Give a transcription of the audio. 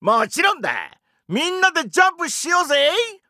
もちろんだ。みんなでジャンプしようぜ。